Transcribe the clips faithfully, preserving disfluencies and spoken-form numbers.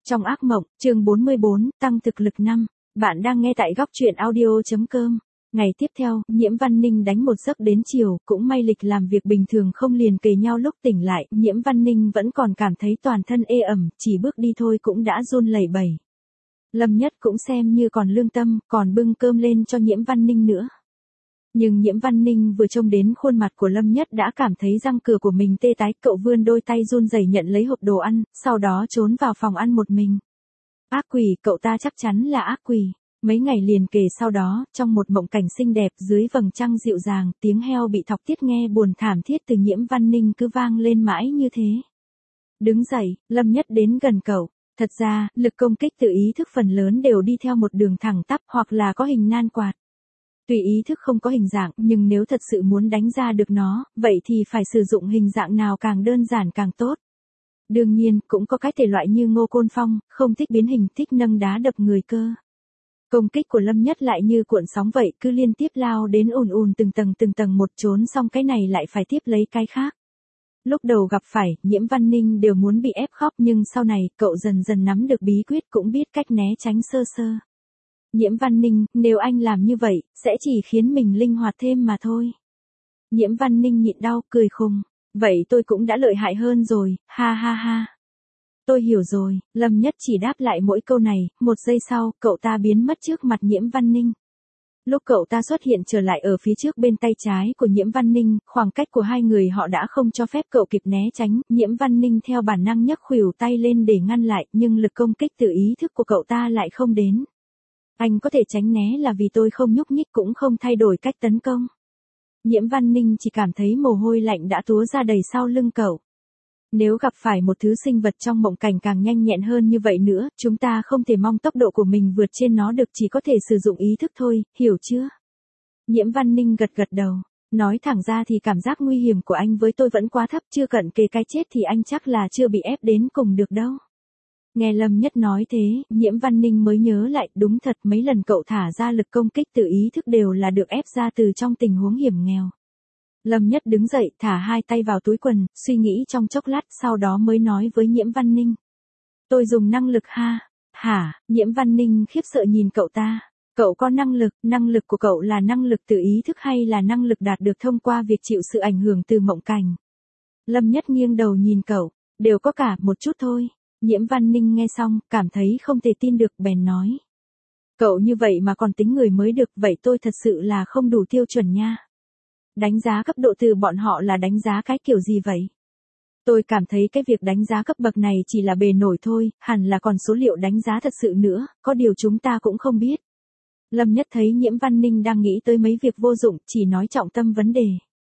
Trong ác mộng, chương bốn mươi bốn, tăng thực lực năm. Bạn đang nghe tại góc truyện audio.com. Ngày tiếp theo, Nhiễm Văn Ninh đánh một giấc đến chiều, cũng may lịch làm việc bình thường không liền kề nhau lúc tỉnh lại, Nhiễm Văn Ninh vẫn còn cảm thấy toàn thân ê ẩm, chỉ bước đi thôi cũng đã run lẩy bẩy. Lâm Nhất cũng xem như còn lương tâm, còn bưng cơm lên cho Nhiễm Văn Ninh nữa. Nhưng Nhiễm Văn Ninh vừa trông đến khuôn mặt của Lâm Nhất đã cảm thấy răng cửa của mình tê tái, cậu vươn đôi tay run rẩy nhận lấy hộp đồ ăn, sau đó trốn vào phòng ăn một mình. Ác quỷ, cậu ta chắc chắn là ác quỷ. Mấy ngày liền kề sau đó, trong một mộng cảnh xinh đẹp dưới vầng trăng dịu dàng, tiếng heo bị thọc tiết nghe buồn thảm thiết từ Nhiễm Văn Ninh cứ vang lên mãi như thế. Đứng dậy, Lâm Nhất đến gần cậu. Thật ra, lực công kích tự ý thức phần lớn đều đi theo một đường thẳng tắp hoặc là có hình nan quạt. Tùy ý thức không có hình dạng, nhưng nếu thật sự muốn đánh ra được nó, vậy thì phải sử dụng hình dạng nào càng đơn giản càng tốt. Đương nhiên, cũng có cái thể loại như Ngô Côn Phong, không thích biến hình, thích nâng đá đập người cơ. Công kích của Lâm Nhất lại như cuộn sóng vậy, cứ liên tiếp lao đến ùn ùn từng tầng từng tầng một, trốn xong cái này lại phải tiếp lấy cái khác. Lúc đầu gặp phải, Nhiễm Văn Ninh đều muốn bị ép khóc, nhưng sau này, cậu dần dần nắm được bí quyết, cũng biết cách né tránh sơ sơ. Nhiễm Văn Ninh, nếu anh làm như vậy, sẽ chỉ khiến mình linh hoạt thêm mà thôi. Nhiễm Văn Ninh nhịn đau, cười khùng. Vậy tôi cũng đã lợi hại hơn rồi, ha ha ha. Tôi hiểu rồi, Lâm Nhất chỉ đáp lại mỗi câu này, một giây sau, cậu ta biến mất trước mặt Nhiễm Văn Ninh. Lúc cậu ta xuất hiện trở lại ở phía trước bên tay trái của Nhiễm Văn Ninh, khoảng cách của hai người họ đã không cho phép cậu kịp né tránh, Nhiễm Văn Ninh theo bản năng nhấc khuỷu tay lên để ngăn lại, nhưng lực công kích tự ý thức của cậu ta lại không đến. Anh có thể tránh né là vì tôi không nhúc nhích cũng không thay đổi cách tấn công. Nhiễm Văn Ninh chỉ cảm thấy mồ hôi lạnh đã túa ra đầy sau lưng cậu. Nếu gặp phải một thứ sinh vật trong mộng cảnh càng nhanh nhẹn hơn như vậy nữa, chúng ta không thể mong tốc độ của mình vượt trên nó được, chỉ có thể sử dụng ý thức thôi, hiểu chưa? Nhiễm Văn Ninh gật gật đầu. Nói thẳng ra thì cảm giác nguy hiểm của anh với tôi vẫn quá thấp, chưa cận kề cái chết thì anh chắc là chưa bị ép đến cùng được đâu. Nghe Lâm Nhất nói thế, Nhiễm Văn Ninh mới nhớ lại, đúng thật mấy lần cậu thả ra lực công kích tự ý thức đều là được ép ra từ trong tình huống hiểm nghèo. Lâm Nhất đứng dậy, thả hai tay vào túi quần, suy nghĩ trong chốc lát, sau đó mới nói với Nhiễm Văn Ninh. Tôi dùng năng lực ha. Hả? Nhiễm Văn Ninh khiếp sợ nhìn cậu ta. Cậu có năng lực, năng lực của cậu là năng lực tự ý thức hay là năng lực đạt được thông qua việc chịu sự ảnh hưởng từ mộng cảnh? Lâm Nhất nghiêng đầu nhìn cậu. Đều có cả, một chút thôi. Nhiễm Văn Ninh nghe xong, cảm thấy không thể tin được, bèn nói. Cậu như vậy mà còn tính người mới được, vậy tôi thật sự là không đủ tiêu chuẩn nha. Đánh giá cấp độ từ bọn họ là đánh giá cái kiểu gì vậy? Tôi cảm thấy cái việc đánh giá cấp bậc này chỉ là bề nổi thôi, hẳn là còn số liệu đánh giá thật sự nữa, có điều chúng ta cũng không biết. Lâm Nhất thấy Nhiễm Văn Ninh đang nghĩ tới mấy việc vô dụng, chỉ nói trọng tâm vấn đề.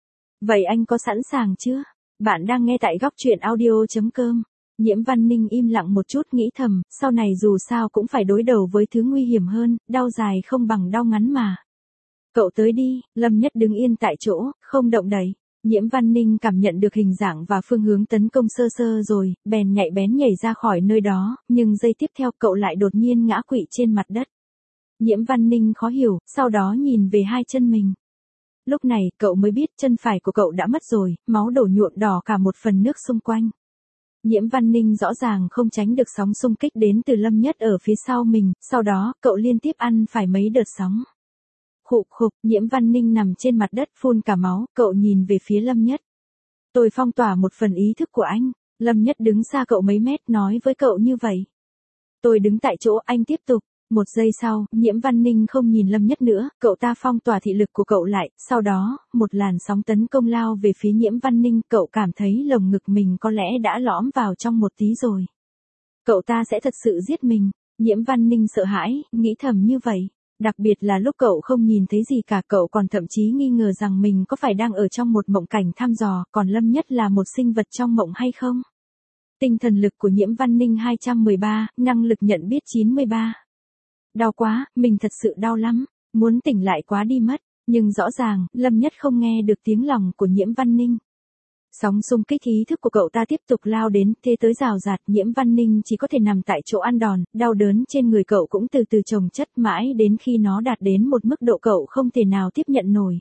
Vậy anh có sẵn sàng chưa? Bạn đang nghe tại góc truyện audio.com. Nhiễm Văn Ninh im lặng một chút, nghĩ thầm, sau này dù sao cũng phải đối đầu với thứ nguy hiểm hơn, đau dài không bằng đau ngắn mà. Cậu tới đi. Lâm Nhất đứng yên tại chỗ, không động đậy. Nhiễm Văn Ninh cảm nhận được hình dạng và phương hướng tấn công sơ sơ rồi, bèn nhạy bén nhảy ra khỏi nơi đó, nhưng giây tiếp theo cậu lại đột nhiên ngã quỵ trên mặt đất. Nhiễm Văn Ninh khó hiểu, sau đó nhìn về hai chân mình. Lúc này, cậu mới biết chân phải của cậu đã mất rồi, máu đổ nhuộm đỏ cả một phần nước xung quanh. Nhiễm Văn Ninh rõ ràng không tránh được sóng xung kích đến từ Lâm Nhất ở phía sau mình, sau đó, cậu liên tiếp ăn phải mấy đợt sóng. Khụ khục, Nhiễm Văn Ninh nằm trên mặt đất phun cả máu, cậu nhìn về phía Lâm Nhất. Tôi phong tỏa một phần ý thức của anh. Lâm Nhất đứng xa cậu mấy mét nói với cậu như vậy. Tôi đứng tại chỗ, anh tiếp tục. Một giây sau, Nhiễm Văn Ninh không nhìn Lâm Nhất nữa, cậu ta phong tỏa thị lực của cậu lại, sau đó, một làn sóng tấn công lao về phía Nhiễm Văn Ninh, cậu cảm thấy lồng ngực mình có lẽ đã lõm vào trong một tí rồi. Cậu ta sẽ thật sự giết mình. Nhiễm Văn Ninh sợ hãi, nghĩ thầm như vậy. Đặc biệt là lúc cậu không nhìn thấy gì cả, cậu còn thậm chí nghi ngờ rằng mình có phải đang ở trong một mộng cảnh thăm dò, còn Lâm Nhất là một sinh vật trong mộng hay không? Tinh thần lực của Nhiễm Văn Ninh hai trăm mười ba, năng lực nhận biết chín mươi ba. Đau quá, mình thật sự đau lắm, muốn tỉnh lại quá đi mất, nhưng rõ ràng, Lâm Nhất không nghe được tiếng lòng của Nhiễm Văn Ninh. Sóng xung kích ý thức của cậu ta tiếp tục lao đến, thế tới rào rạt, Nhiễm Văn Ninh chỉ có thể nằm tại chỗ ăn đòn, đau đớn trên người cậu cũng từ từ chồng chất mãi đến khi nó đạt đến một mức độ cậu không thể nào tiếp nhận nổi.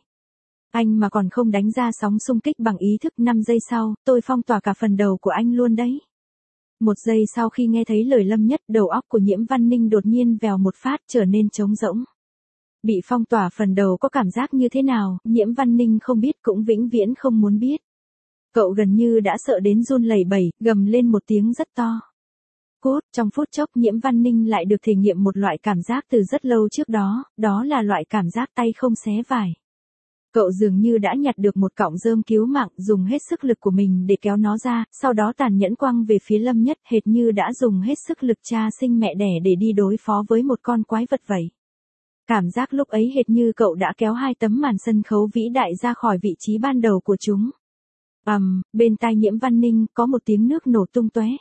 Anh mà còn không đánh ra sóng xung kích bằng ý thức, năm giây sau, tôi phong tỏa cả phần đầu của anh luôn đấy. Một giây sau khi nghe thấy lời Lâm Nhất, đầu óc của Nhiễm Văn Ninh đột nhiên vèo một phát trở nên trống rỗng. Bị phong tỏa phần đầu có cảm giác như thế nào, Nhiễm Văn Ninh không biết cũng vĩnh viễn không muốn biết. Cậu gần như đã sợ đến run lẩy bẩy, gầm lên một tiếng rất to. Cốt, trong phút chốc Nhiễm Văn Ninh lại được thể nghiệm một loại cảm giác từ rất lâu trước đó, đó là loại cảm giác tay không xé vải. Cậu dường như đã nhặt được một cọng rơm cứu mạng, dùng hết sức lực của mình để kéo nó ra, sau đó tàn nhẫn quăng về phía Lâm Nhất, hệt như đã dùng hết sức lực cha sinh mẹ đẻ để đi đối phó với một con quái vật vậy. Cảm giác lúc ấy hệt như cậu đã kéo hai tấm màn sân khấu vĩ đại ra khỏi vị trí ban đầu của chúng. Ầm, um, bên tai Nhiễm Văn Ninh có một tiếng nước nổ tung tóe.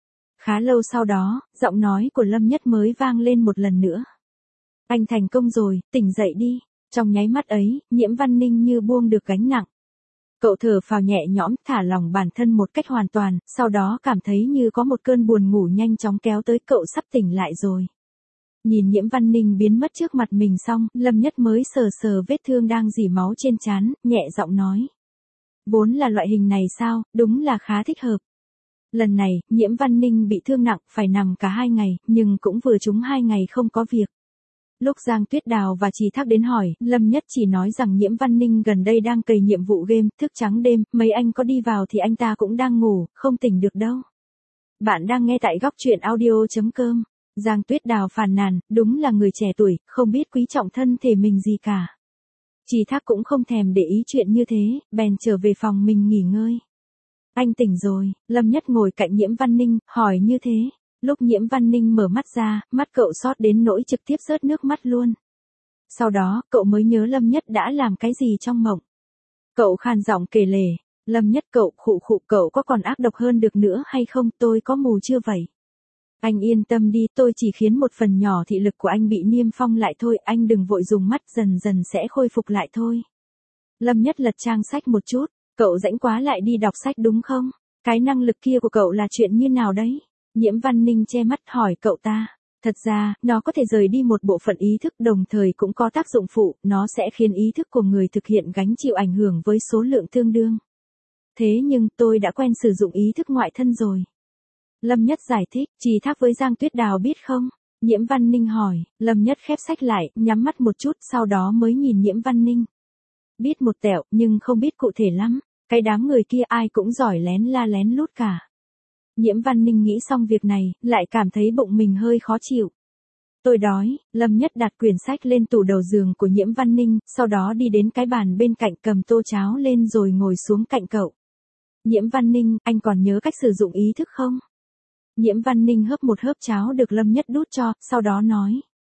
Khá lâu sau đó, giọng nói của Lâm Nhất mới vang lên một lần nữa. Anh thành công rồi, tỉnh dậy đi. Trong nháy mắt ấy, Nhiễm Văn Ninh như buông được gánh nặng. Cậu thở phào nhẹ nhõm, thả lỏng bản thân một cách hoàn toàn, sau đó cảm thấy như có một cơn buồn ngủ nhanh chóng kéo tới, cậu sắp tỉnh lại rồi. Nhìn Nhiễm Văn Ninh biến mất trước mặt mình xong, Lâm Nhất mới sờ sờ vết thương đang rỉ máu trên trán, nhẹ giọng nói. Vốn là loại hình này sao, đúng là khá thích hợp. Lần này, Nhiễm Văn Ninh bị thương nặng, phải nằm cả hai ngày, nhưng cũng vừa trúng hai ngày không có việc. Lúc Giang Tuyết Đào và Trì Thác đến hỏi, Lâm Nhất chỉ nói rằng Nhiễm Văn Ninh gần đây đang cày nhiệm vụ game, thức trắng đêm, mấy anh có đi vào thì anh ta cũng đang ngủ, không tỉnh được đâu. Bạn đang nghe tại góc truyện audio chấm com. Giang Tuyết Đào phàn nàn, đúng là người trẻ tuổi, không biết quý trọng thân thể mình gì cả. Trì Thác cũng không thèm để ý chuyện như thế, bèn trở về phòng mình nghỉ ngơi. Anh tỉnh rồi, Lâm Nhất ngồi cạnh Nhiễm Văn Ninh, hỏi như thế. Lúc Nhiễm Văn Ninh mở mắt ra, mắt cậu xót đến nỗi trực tiếp rớt nước mắt luôn. Sau đó, cậu mới nhớ Lâm Nhất đã làm cái gì trong mộng. Cậu khan giọng kể lể, Lâm Nhất cậu khụ khụ, cậu có còn ác độc hơn được nữa hay không, tôi có mù chưa vậy? Anh yên tâm đi, tôi chỉ khiến một phần nhỏ thị lực của anh bị niêm phong lại thôi, anh đừng vội dùng mắt, dần dần sẽ khôi phục lại thôi. Lâm Nhất lật trang sách một chút, cậu rãnh quá lại đi đọc sách đúng không? Cái năng lực kia của cậu là chuyện như nào đấy? Nhiễm Văn Ninh che mắt hỏi cậu ta. Thật ra, nó có thể rời đi một bộ phận ý thức, đồng thời cũng có tác dụng phụ, nó sẽ khiến ý thức của người thực hiện gánh chịu ảnh hưởng với số lượng tương đương. Thế nhưng tôi đã quen sử dụng ý thức ngoại thân rồi. Lâm Nhất giải thích, Trì Thác với Giang Tuyết Đào biết không? Nhiễm Văn Ninh hỏi, Lâm Nhất khép sách lại, nhắm mắt một chút, sau đó mới nhìn Nhiễm Văn Ninh. Biết một tẹo, nhưng không biết cụ thể lắm, cái đám người kia ai cũng giỏi lén la lén lút cả. Nhiễm Văn Ninh nghĩ xong việc này, lại cảm thấy bụng mình hơi khó chịu. Tôi đói, Lâm Nhất đặt quyển sách lên tủ đầu giường của Nhiễm Văn Ninh, sau đó đi đến cái bàn bên cạnh cầm tô cháo lên rồi ngồi xuống cạnh cậu. Nhiễm Văn Ninh, anh còn nhớ cách sử dụng ý thức không? Nhiễm Văn Ninh hớp một hớp cháo được Lâm Nhất đút cho, sau đó nói.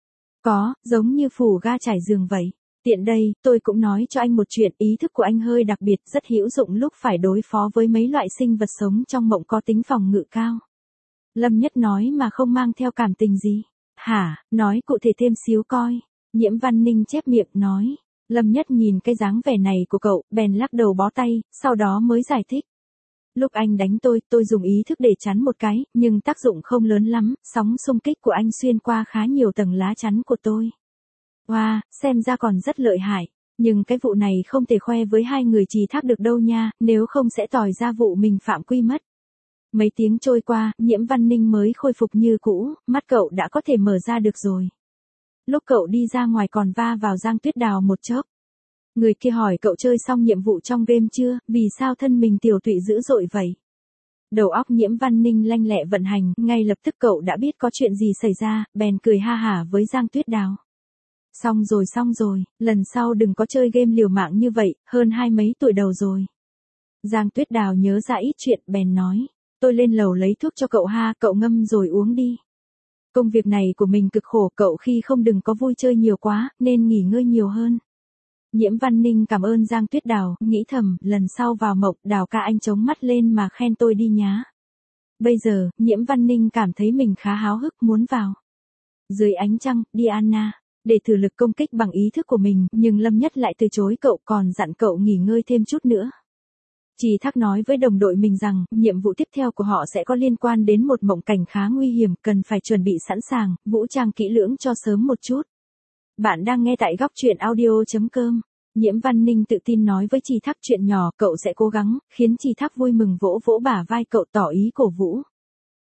Có, giống như phủ ga trải giường vậy. Tiện đây, tôi cũng nói cho anh một chuyện, ý thức của anh hơi đặc biệt, rất hữu dụng lúc phải đối phó với mấy loại sinh vật sống trong mộng có tính phòng ngự cao. Lâm Nhất nói mà không mang theo cảm tình gì. Hả, nói cụ thể thêm xíu coi. Nhiễm Văn Ninh chép miệng nói. Lâm Nhất nhìn cái dáng vẻ này của cậu, bèn lắc đầu bó tay, sau đó mới giải thích. Lúc anh đánh tôi, tôi dùng ý thức để chắn một cái, nhưng tác dụng không lớn lắm, sóng xung kích của anh xuyên qua khá nhiều tầng lá chắn của tôi. Wow, xem ra còn rất lợi hại, nhưng cái vụ này không thể khoe với hai người Trì Thác được đâu nha, nếu không sẽ tỏi ra vụ mình phạm quy mất. Mấy tiếng trôi qua, Nhiễm Văn Ninh mới khôi phục như cũ, mắt cậu đã có thể mở ra được rồi. Lúc cậu đi ra ngoài còn va vào Giang Tuyết Đào một chốc. Người kia hỏi cậu chơi xong nhiệm vụ trong game chưa, vì sao thân mình tiểu tụy dữ dội vậy? Đầu óc Nhiễm Văn Ninh lanh lẹ vận hành, ngay lập tức cậu đã biết có chuyện gì xảy ra, bèn cười ha hả với Giang Tuyết Đào. Xong rồi xong rồi, lần sau đừng có chơi game liều mạng như vậy, hơn hai mấy tuổi đầu rồi. Giang Tuyết Đào nhớ ra ít chuyện, bèn nói, tôi lên lầu lấy thuốc cho cậu ha, cậu ngâm rồi uống đi. Công việc này của mình cực khổ, cậu khi không đừng có vui chơi nhiều quá, nên nghỉ ngơi nhiều hơn. Nhiễm Văn Ninh cảm ơn Giang Tuyết Đào, nghĩ thầm, lần sau vào mộng, Đào ca anh chống mắt lên mà khen tôi đi nhá. Bây giờ, Nhiễm Văn Ninh cảm thấy mình khá háo hức muốn vào. Dưới ánh trăng, Diana, để thử lực công kích bằng ý thức của mình, nhưng Lâm Nhất lại từ chối cậu, còn dặn cậu nghỉ ngơi thêm chút nữa. Trì Thác nói với đồng đội mình rằng, nhiệm vụ tiếp theo của họ sẽ có liên quan đến một mộng cảnh khá nguy hiểm, cần phải chuẩn bị sẵn sàng, vũ trang kỹ lưỡng cho sớm một chút. Bạn đang nghe tại góc truyện audio chấm com. Nhiễm Văn Ninh tự tin nói với Trì Thác chuyện nhỏ, cậu sẽ cố gắng, khiến Trì Thác vui mừng vỗ vỗ bả vai cậu tỏ ý cổ vũ.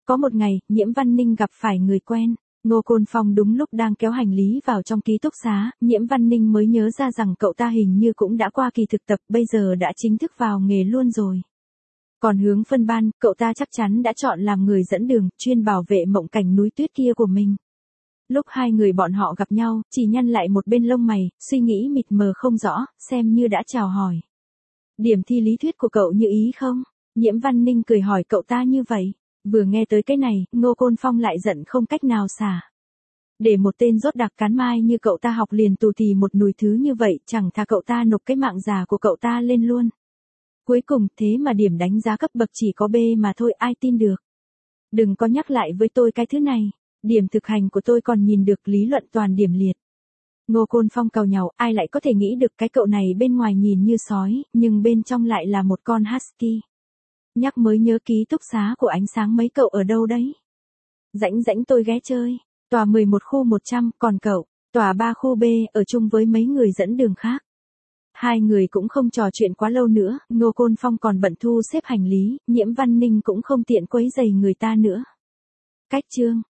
Có một ngày, Nhiễm Văn Ninh gặp phải người quen. Ngô Côn Phong đúng lúc đang kéo hành lý vào trong ký túc xá, Nhiễm Văn Ninh mới nhớ ra rằng cậu ta hình như cũng đã qua kỳ thực tập, bây giờ đã chính thức vào nghề luôn rồi. Còn Hướng Phân Ban, cậu ta chắc chắn đã chọn làm người dẫn đường, chuyên bảo vệ mộng cảnh núi tuyết kia của mình. Lúc hai người bọn họ gặp nhau, chỉ nhăn lại một bên lông mày, suy nghĩ mịt mờ không rõ, xem như đã chào hỏi. Điểm thi lý thuyết của cậu như ý không? Nhiễm Văn Ninh cười hỏi cậu ta như vậy. Vừa nghe tới cái này, Ngô Côn Phong lại giận không cách nào xả. Để một tên rốt đặc cán mai như cậu ta học liền tù tì một nùi thứ như vậy, chẳng thà cậu ta nộp cái mạng già của cậu ta lên luôn. Cuối cùng thế mà điểm đánh giá cấp bậc chỉ có B mà thôi, ai tin được. Đừng có nhắc lại với tôi cái thứ này, điểm thực hành của tôi còn nhìn được, lý luận toàn điểm liệt. Ngô Côn Phong càu nhàu, ai lại có thể nghĩ được cái cậu này bên ngoài nhìn như sói, nhưng bên trong lại là một con husky. Nhắc mới nhớ ký túc xá của Ánh Sáng mấy cậu ở đâu đấy? Rãnh rãnh tôi ghé chơi, tòa mười một khu một trăm, còn cậu, tòa ba khu B, ở chung với mấy người dẫn đường khác. Hai người cũng không trò chuyện quá lâu nữa, Ngô Côn Phong còn bận thu xếp hành lý, Nhiễm Văn Ninh cũng không tiện quấy rầy người ta nữa. Cách chương